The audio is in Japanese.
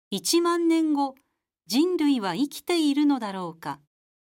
1万年後、人類は生きているのだろうか。